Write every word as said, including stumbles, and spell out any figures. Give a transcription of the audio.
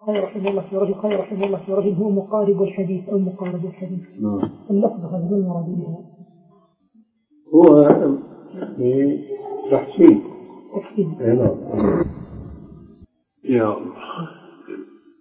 قال رحمه الله في رجل قال رحمه الله في رجل هو مقارب الحديث أو مقارب الحديث. نعم. اللفظ هذا هو المراد بها. هو في تحسين. تحسين. نعم. يا الله.